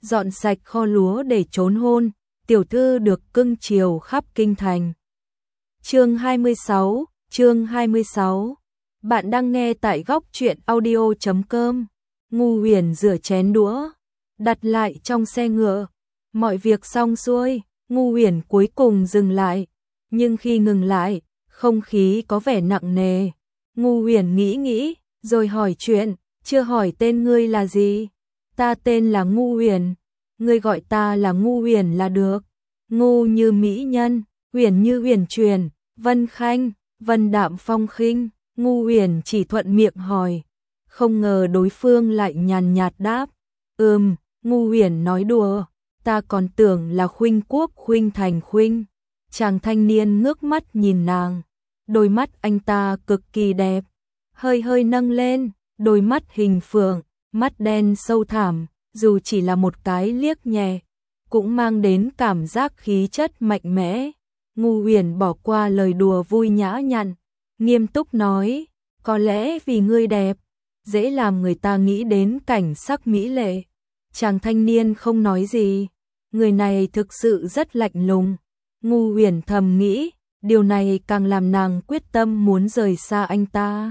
dọn sạch kho lúa để trốn hôn, tiểu thư được cưng chiều khắp kinh thành. Chương 26. Bạn đang nghe tại góc truyện audio.com. Ngu Huyền rửa chén đũa, đặt lại trong xe ngựa. Mọi việc xong xuôi, Ngu Huyền cuối cùng dừng lại, nhưng khi ngừng lại, không khí có vẻ nặng nề. Ngu Huyền nghĩ, rồi hỏi chuyện, chưa hỏi tên ngươi là gì? Ta tên là Ngu Huyền, ngươi gọi ta là Ngu Huyền là được. Ngu như mỹ nhân, huyền như huyền truyền, vân khanh, vân đạm phong khinh. Ngu Huyền chỉ thuận miệng hỏi, không ngờ đối phương lại nhàn nhạt đáp. Ngu Huyền nói đùa, ta còn tưởng là Khuynh Quốc Khuynh Thành Khuynh. Chàng thanh niên ngước mắt nhìn nàng, đôi mắt anh ta cực kỳ đẹp, hơi nâng lên, đôi mắt hình phượng, mắt đen sâu thẳm, dù chỉ là một cái liếc nhẹ, cũng mang đến cảm giác khí chất mạnh mẽ. Ngu Huyền bỏ qua lời đùa vui nhã nhặn, nghiêm túc nói, có lẽ vì ngươi đẹp, dễ làm người ta nghĩ đến cảnh sắc mỹ lệ. Chàng thanh niên không nói gì, người này thực sự rất lạnh lùng. Ngu Huyền thầm nghĩ, điều này càng làm nàng quyết tâm muốn rời xa anh ta.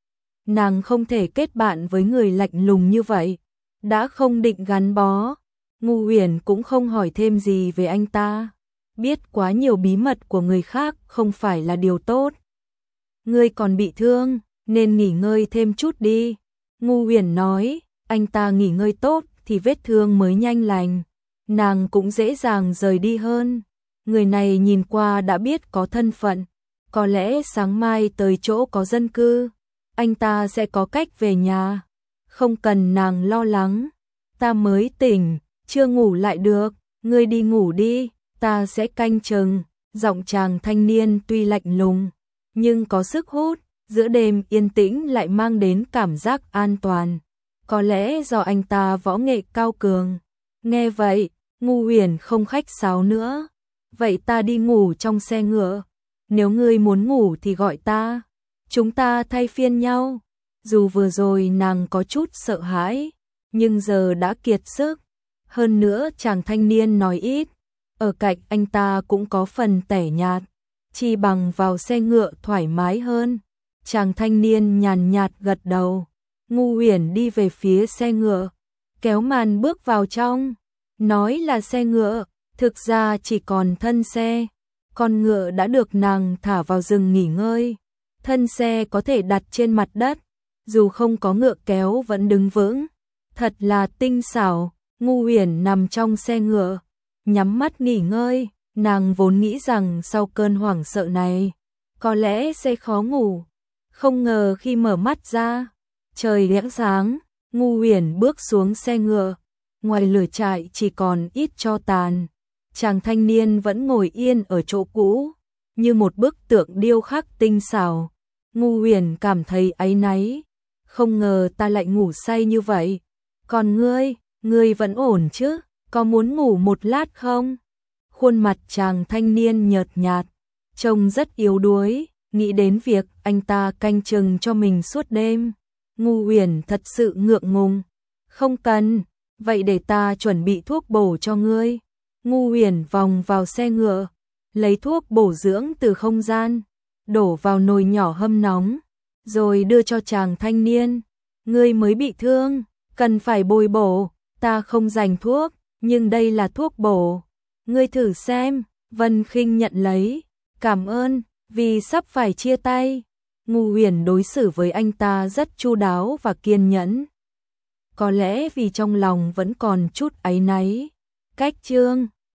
Nàng không thể kết bạn với người lạnh lùng như vậy, đã không định gắn bó. Ngu Huyền cũng không hỏi thêm gì về anh ta, biết quá nhiều bí mật của người khác không phải là điều tốt. Ngươi còn bị thương, nên nghỉ ngơi thêm chút đi. Ngu Huyền nói, anh ta nghỉ ngơi tốt thì vết thương mới nhanh lành, nàng cũng dễ dàng rời đi hơn. Người này nhìn qua đã biết có thân phận, có lẽ sáng mai tới chỗ có dân cư, anh ta sẽ có cách về nhà, không cần nàng lo lắng. Ta mới tỉnh, chưa ngủ lại được, ngươi đi ngủ đi, ta sẽ canh chừng. Giọng chàng thanh niên tuy lạnh lùng, nhưng có sức hút, giữa đêm yên tĩnh lại mang đến cảm giác an toàn. Có lẽ do anh ta võ nghệ cao cường. Nghe vậy, Ngu Huyền không khách sáo nữa. Vậy ta đi ngủ trong xe ngựa, nếu ngươi muốn ngủ thì gọi ta, chúng ta thay phiên nhau. Dù vừa rồi nàng có chút sợ hãi, nhưng giờ đã kiệt sức. Hơn nữa chàng thanh niên nói ít, ở cạnh anh ta cũng có phần tẻ nhạt, chi bằng vào xe ngựa thoải mái hơn. Chàng thanh niên nhàn nhạt gật đầu. Ngu Huyền đi về phía xe ngựa, kéo màn bước vào trong. Nói là xe ngựa, thực ra chỉ còn thân xe. Con ngựa đã được nàng thả vào rừng nghỉ ngơi. Thân xe có thể đặt trên mặt đất, dù không có ngựa kéo vẫn đứng vững. Thật là tinh xảo. Ngu Huyền nằm trong xe ngựa, nhắm mắt nghỉ ngơi. Nàng vốn nghĩ rằng sau cơn hoảng sợ này, có lẽ sẽ khó ngủ. Không ngờ khi mở mắt ra, trời lẽng sáng. Ngu Huyền bước xuống xe ngựa, ngoài lửa trại chỉ còn ít tro tàn. Chàng thanh niên vẫn ngồi yên ở chỗ cũ, như một bức tượng điêu khắc tinh xảo. Ngu Huyền cảm thấy áy náy, không ngờ ta lại ngủ say như vậy. Còn ngươi vẫn ổn chứ, có muốn ngủ một lát không? Khuôn mặt chàng thanh niên nhợt nhạt, trông rất yếu đuối, nghĩ đến việc anh ta canh chừng cho mình suốt đêm. Ngu Huyền thật sự ngượng ngùng. Không cần, vậy để ta chuẩn bị thuốc bổ cho ngươi. Ngu Huyền vòng vào xe ngựa, lấy thuốc bổ dưỡng từ không gian, đổ vào nồi nhỏ hâm nóng, rồi đưa cho chàng thanh niên. Ngươi mới bị thương, cần phải bồi bổ, ta không dành thuốc, nhưng đây là thuốc bổ. Ngươi thử xem. Vân Khinh nhận lấy, cảm ơn, vì sắp phải chia tay. Ngu Huyền đối xử với anh ta rất chu đáo và kiên nhẫn. Có lẽ vì trong lòng vẫn còn chút áy náy. Cách chương